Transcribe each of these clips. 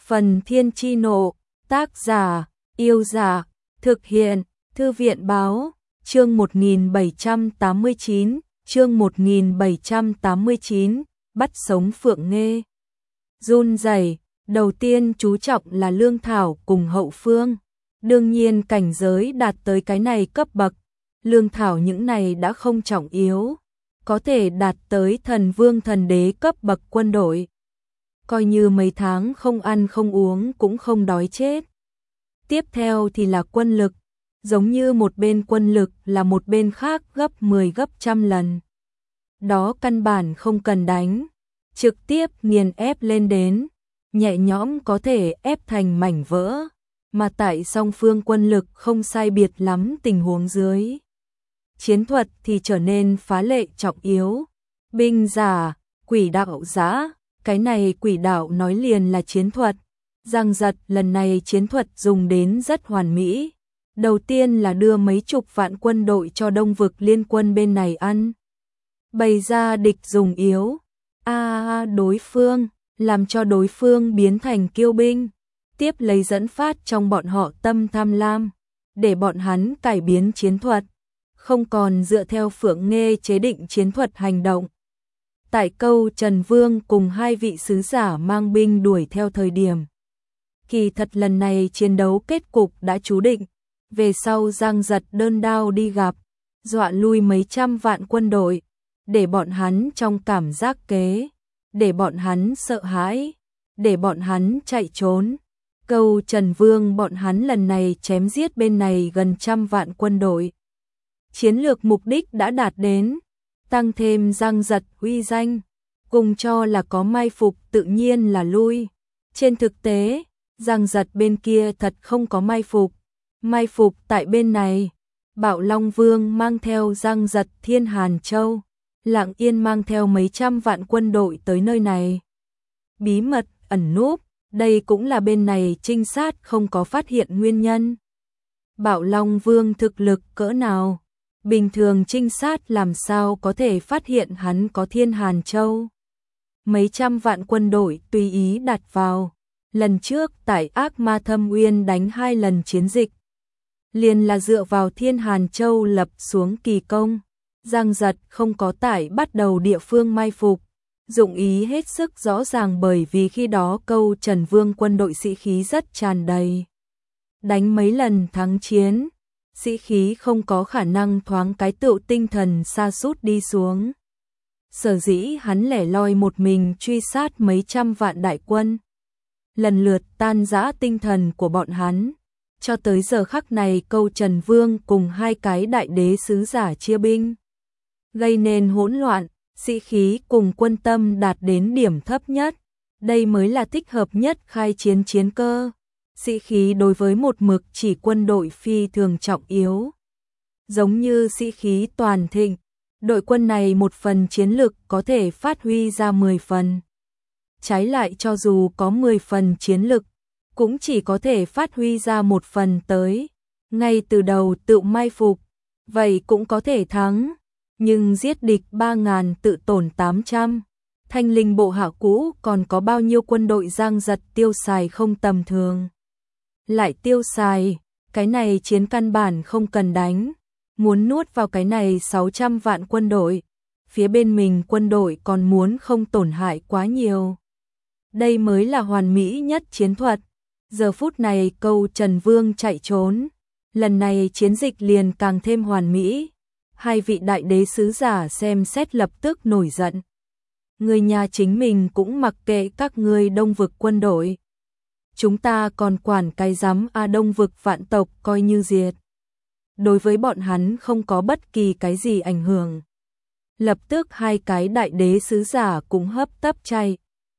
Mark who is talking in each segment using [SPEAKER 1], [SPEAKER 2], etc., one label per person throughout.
[SPEAKER 1] Phần Thiên Chi Nộ, tác giả, Yêu Giả, thực hiện, Thư viện Báo, chương 1789, bắt sống Phượng Nghê. Run rẩy, đầu tiên chú trọng là lương thảo cùng hậu phương. Đương nhiên cảnh giới đạt tới cái này cấp bậc, lương thảo những này đã không trọng yếu, có thể đạt tới thần vương thần đế cấp bậc quân đội. Coi như mấy tháng không ăn không uống cũng không đói chết. Tiếp theo thì là quân lực, giống như một bên quân lực là một bên khác gấp 10 gấp trăm lần. Đó căn bản không cần đánh, trực tiếp nghiền ép lên đến, nhẹ nhõm có thể ép thành mảnh vỡ, mà tại song phương quân lực không sai biệt lắm tình huống dưới. Chiến thuật thì trở nên phá lệ trọng yếu. Binh giả, quỷ đạo giã, cái này quỷ đạo nói liền là chiến thuật. Giang Giật lần này chiến thuật dùng đến rất hoàn mỹ. Đầu tiên là đưa mấy chục vạn quân đội cho Đông Vực Liên Quân bên này ăn. Bày ra địch dùng yếu. Đối phương, làm cho đối phương biến thành kiêu binh. Tiếp lấy dẫn phát trong bọn họ tâm tham lam, để bọn hắn cải biến chiến thuật, không còn dựa theo Phượng Nghê chế định chiến thuật hành động. Tại câu Trần Vương cùng hai vị sứ giả mang binh đuổi theo thời điểm, kỳ thật lần này chiến đấu kết cục đã chú định. Về sau Giang Giật đơn đao đi gặp, dọa lui mấy trăm vạn quân đội, để bọn hắn trong cảm giác kế, để bọn hắn sợ hãi, để bọn hắn chạy trốn. Câu Trần Vương bọn hắn lần này chém giết bên này gần trăm vạn quân đội. Chiến lược mục đích đã đạt đến, tăng thêm Giang Giật uy danh, cùng cho là có mai phục tự nhiên là lui. Trên thực tế, Giang Giật bên kia thật không có mai phục. Mai phục tại bên này, Bạo Long Vương mang theo Giang Giật Thiên Hàn Châu, lặng yên mang theo mấy trăm vạn quân đội tới nơi này. Bí mật, ẩn núp, đây cũng là bên này trinh sát không có phát hiện nguyên nhân. Bạo Long Vương thực lực cỡ nào? Bình thường trinh sát làm sao có thể phát hiện hắn có Thiên Hàn Châu? Mấy trăm vạn quân đội tùy ý đặt vào. Lần trước tại Ác Ma Thâm Uyên đánh 2 lần chiến dịch, liền là dựa vào Thiên Hàn Châu lập xuống kỳ công. Giang Giật không có tải bắt đầu địa phương mai phục, dụng ý hết sức rõ ràng, bởi vì khi đó câu Trần Vương quân đội sĩ khí rất tràn đầy. Đánh mấy lần thắng chiến, sĩ khí không có khả năng thoáng cái tựu tinh thần sa sút đi xuống. Sở dĩ hắn lẻ loi một mình truy sát mấy trăm vạn đại quân, lần lượt tan rã tinh thần của bọn hắn. Cho tới giờ khắc này câu Trần Vương cùng hai cái đại đế sứ giả chia binh, gây nên hỗn loạn, sĩ khí cùng quân tâm đạt đến điểm thấp nhất. Đây mới là thích hợp nhất khai chiến chiến cơ. Sĩ khí đối với một mực chỉ quân đội phi thường trọng yếu. Giống như sĩ khí toàn thịnh, đội quân này một phần chiến lực có thể phát huy ra 10 phần. Trái lại cho dù có 10 phần chiến lực, cũng chỉ có thể phát huy ra 1 phần tới. Ngay từ đầu tự mai phục, vậy cũng có thể thắng. Nhưng giết địch 3.000 tự tổn 800. Thanh Linh bộ hạ cũ còn có bao nhiêu quân đội Giang Giật tiêu xài không tầm thường. Lại tiêu xài, cái này chiến căn bản không cần đánh. Muốn nuốt vào cái này 600 vạn quân đội, phía bên mình quân đội còn muốn không tổn hại quá nhiều. Đây mới là hoàn mỹ nhất chiến thuật. Giờ phút này câu Trần Vương chạy trốn, lần này chiến dịch liền càng thêm hoàn mỹ. Hai vị đại đế sứ giả xem xét lập tức nổi giận. Người nhà chính mình cũng mặc kệ các ngươi Đông Vực quân đội. Chúng ta còn quản cái rắm Đông Vực vạn tộc coi như diệt. Đối với bọn hắn không có bất kỳ cái gì ảnh hưởng. Lập tức hai cái đại đế sứ giả cũng hấp tấp chạy.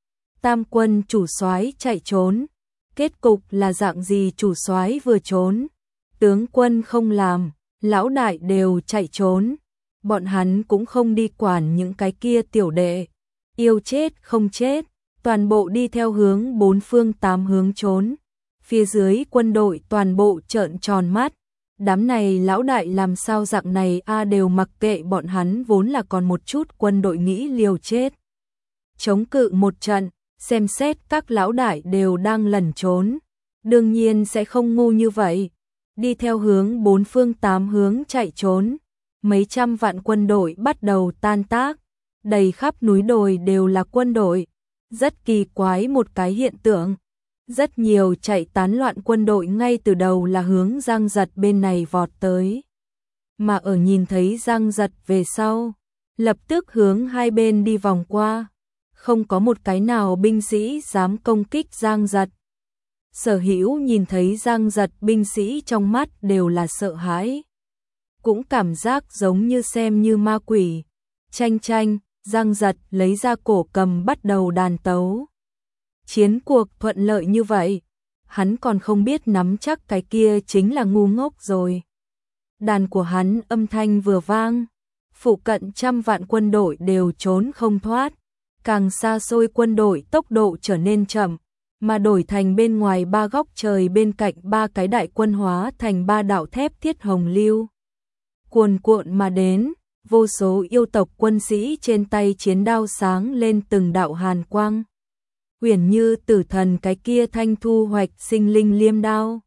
[SPEAKER 1] Tam quân chủ soái chạy trốn. Kết cục là dạng gì? Chủ soái vừa trốn, tướng quân không làm, lão đại đều chạy trốn. Bọn hắn cũng không đi quản những cái kia tiểu đệ, yêu chết không chết, toàn bộ đi theo hướng 4 phương 8 hướng trốn. Phía dưới quân đội toàn bộ trợn tròn mắt. Đám này lão đại làm sao dạng này đều mặc kệ bọn hắn, vốn là còn một chút quân đội nghĩ liều chết chống cự một trận, xem xét các lão đại đều đang lẩn trốn, đương nhiên sẽ không ngu như vậy, đi theo hướng bốn phương tám hướng chạy trốn. Mấy trăm vạn quân đội bắt đầu tan tác, đầy khắp núi đồi đều là quân đội. Rất kỳ quái một cái hiện tượng, rất nhiều chạy tán loạn quân đội ngay từ đầu là hướng Giang Giật bên này vọt tới. Mà ở nhìn thấy Giang Giật về sau, lập tức hướng hai bên đi vòng qua, không có một cái nào binh sĩ dám công kích Giang Giật. Sở Hữu nhìn thấy Giang Giật, binh sĩ trong mắt đều là sợ hãi, cũng cảm giác giống như xem như ma quỷ. Chanh chanh, Giang Giật lấy ra cổ cầm bắt đầu đàn tấu. Chiến cuộc thuận lợi như vậy, hắn còn không biết nắm chắc cái kia chính là ngu ngốc rồi. Đàn của hắn âm thanh vừa vang, phụ cận trăm vạn quân đội đều trốn không thoát, càng xa xôi quân đội tốc độ trở nên chậm, mà đổi thành bên ngoài ba góc trời bên cạnh ba cái đại quân hóa thành ba đạo thép thiết hồng lưu. Cuồn cuộn mà đến, vô số yêu tộc quân sĩ trên tay chiến đao sáng lên từng đạo hàn quang. Uyển như tử thần cái kia thanh thu hoạch sinh linh liêm đao.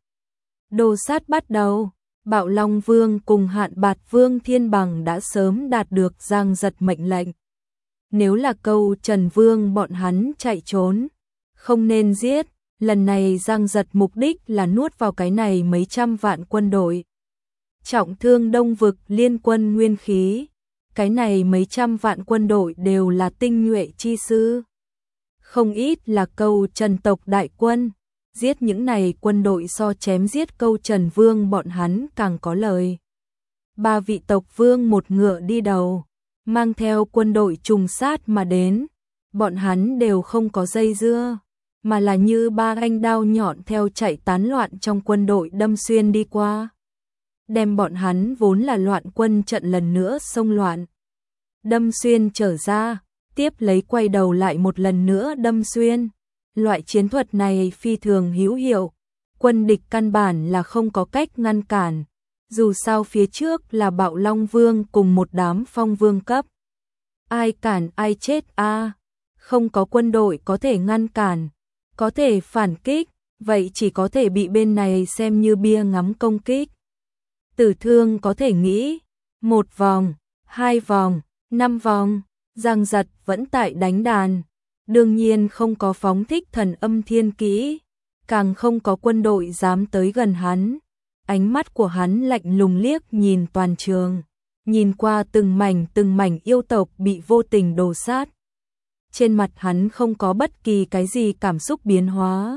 [SPEAKER 1] Đồ sát bắt đầu, Bạo Long Vương cùng Hạn Bạt Vương Thiên Bằng đã sớm đạt được Giang Giật mệnh lệnh. Nếu là Câu Trần Vương bọn hắn chạy trốn, không nên giết, lần này Giang Giật mục đích là nuốt vào cái này mấy trăm vạn quân đội. Trọng thương Đông Vực liên quân nguyên khí, cái này mấy trăm vạn quân đội đều là tinh nhuệ chi sư. Không ít là Câu Trần tộc đại quân, giết những này quân đội so chém giết Câu Trần Vương bọn hắn càng có lời. Ba vị tộc vương một ngựa đi đầu, mang theo quân đội trùng sát mà đến, bọn hắn đều không có dây dưa, mà là như ba anh đao nhọn theo chạy tán loạn trong quân đội đâm xuyên đi qua, đem bọn hắn vốn là loạn quân trận lần nữa xông loạn, đâm xuyên trở ra, tiếp lấy quay đầu lại một lần nữa đâm xuyên. Loại chiến thuật này phi thường hữu hiệu, quân địch căn bản là không có cách ngăn cản, dù sao phía trước là Bạo Long Vương cùng một đám phong vương cấp. Ai cản ai chết a, không có quân đội có thể ngăn cản, có thể phản kích, vậy chỉ có thể bị bên này xem như bia ngắm công kích. Tử thương có thể nghĩ, 1 vòng, 2 vòng, 5 vòng, Giang Giật vẫn tại đánh đàn. Đương nhiên không có phóng thích thần âm thiên kỹ, càng không có quân đội dám tới gần hắn. Ánh mắt của hắn lạnh lùng liếc nhìn toàn trường, nhìn qua từng mảnh yêu tộc bị vô tình đồ sát. Trên mặt hắn không có bất kỳ cái gì cảm xúc biến hóa.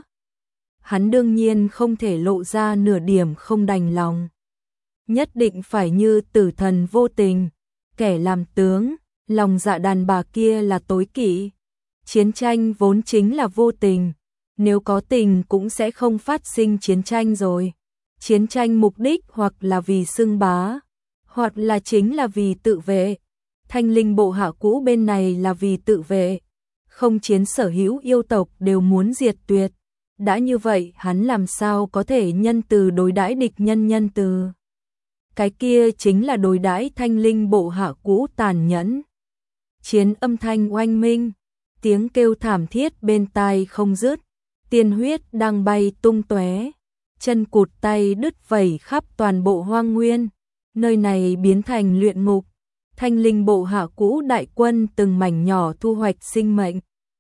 [SPEAKER 1] Hắn đương nhiên không thể lộ ra nửa điểm không đành lòng. Nhất định phải như tử thần vô tình, kẻ làm tướng, lòng dạ đàn bà kia là tối kỵ. Chiến tranh vốn chính là vô tình, nếu có tình cũng sẽ không phát sinh chiến tranh rồi. Chiến tranh mục đích hoặc là vì xưng bá, hoặc là chính là vì tự vệ. Thanh Linh bộ hạ cũ bên này là vì tự vệ, không chiến sở hữu yêu tộc đều muốn diệt tuyệt. Đã như vậy hắn làm sao có thể nhân từ đối đãi địch nhân từ. Cái kia chính là đối đãi Thanh Linh bộ hạ cũ tàn nhẫn. Chiến âm thanh oanh minh, tiếng kêu thảm thiết bên tai không dứt, tiên huyết đang bay tung tóe, chân cụt tay đứt vẩy khắp toàn bộ hoang nguyên, nơi này biến thành luyện ngục. Thanh Linh bộ hạ cũ đại quân từng mảnh nhỏ thu hoạch sinh mệnh.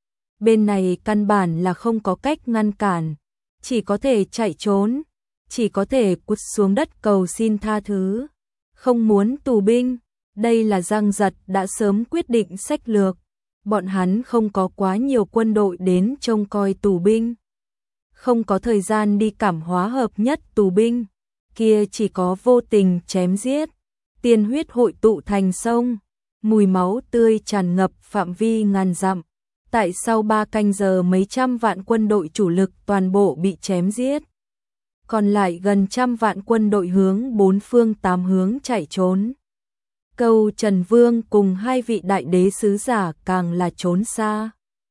[SPEAKER 1] Bên này căn bản là không có cách ngăn cản, chỉ có thể chạy trốn, chỉ có thể cút xuống đất cầu xin tha thứ, không muốn tù binh. Đây là Giang Giật đã sớm quyết định sách lược. Bọn hắn không có quá nhiều quân đội đến trông coi tù binh, không có thời gian đi cảm hóa hợp nhất tù binh, kia chỉ có vô tình chém giết, tiên huyết hội tụ thành sông, mùi máu tươi tràn ngập phạm vi ngàn dặm. Tại sau 3 canh giờ mấy trăm vạn quân đội chủ lực toàn bộ bị chém giết, còn lại gần trăm vạn quân đội hướng 4 phương 8 hướng chạy trốn. Câu Trần Vương cùng 2 vị đại đế sứ giả càng là trốn xa.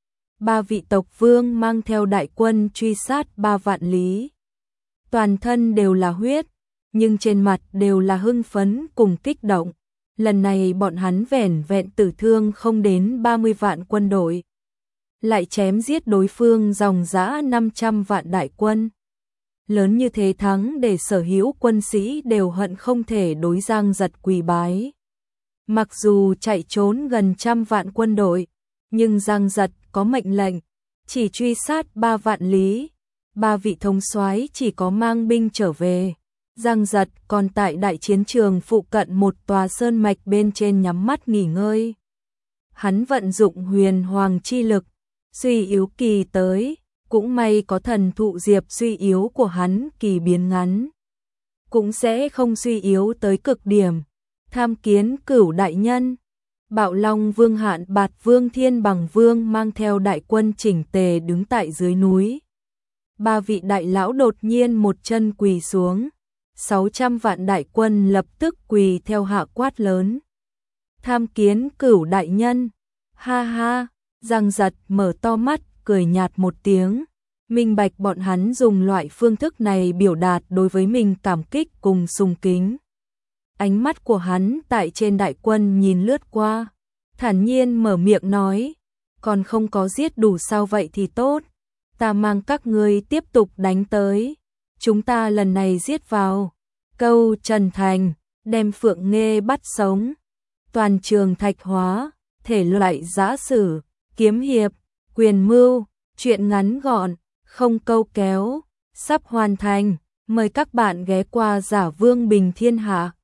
[SPEAKER 1] 3 vị tộc vương mang theo đại quân truy sát 3 vạn lý. Toàn thân đều là huyết, nhưng trên mặt đều là hưng phấn cùng kích động. Lần này bọn hắn vẻn vẹn tử thương không đến 30 vạn quân đội. lại chém giết đối phương dòng dã 500 vạn đại quân. Lớn như thế thắng để sở hữu quân sĩ đều hận không thể đối Giang Giật quỳ bái. Mặc dù chạy trốn gần 100 vạn quân đội, nhưng Giang Giật có mệnh lệnh, chỉ truy sát 3 vạn lý, 3 vị thống soái chỉ có mang binh trở về. Giang Giật còn tại đại chiến trường phụ cận một tòa sơn mạch bên trên nhắm mắt nghỉ ngơi. Hắn vận dụng huyền hoàng chi lực, suy yếu kỳ tới, cũng may có thần thụ diệp suy yếu của hắn kỳ biến ngắn, cũng sẽ không suy yếu tới cực điểm. Tham kiến Cửu đại nhân. Bạo Long Vương Hạn Bạt Vương Thiên Bằng Vương mang theo đại quân chỉnh tề đứng tại dưới núi. 3 vị đại lão đột nhiên một chân quỳ xuống, 600 vạn đại quân lập tức quỳ theo hạ quát lớn. Tham kiến Cửu đại nhân. Ha ha, Giang Giật mở to mắt, cười nhạt một tiếng, minh bạch bọn hắn dùng loại phương thức này biểu đạt đối với mình cảm kích cùng sùng kính. Ánh mắt của hắn tại trên đại quân nhìn lướt qua, thản nhiên mở miệng nói, còn không có giết đủ sao vậy thì tốt, ta mang các ngươi tiếp tục đánh tới, chúng ta lần này giết vào Câu Trần Thành, đem Phượng Nghê bắt sống. Toàn trường thạch hóa, thể loại giã sử, kiếm hiệp, quyền mưu, truyện ngắn gọn, không câu kéo, sắp hoàn thành, mời các bạn ghé qua Giả Vương Bình Thiên Hạ.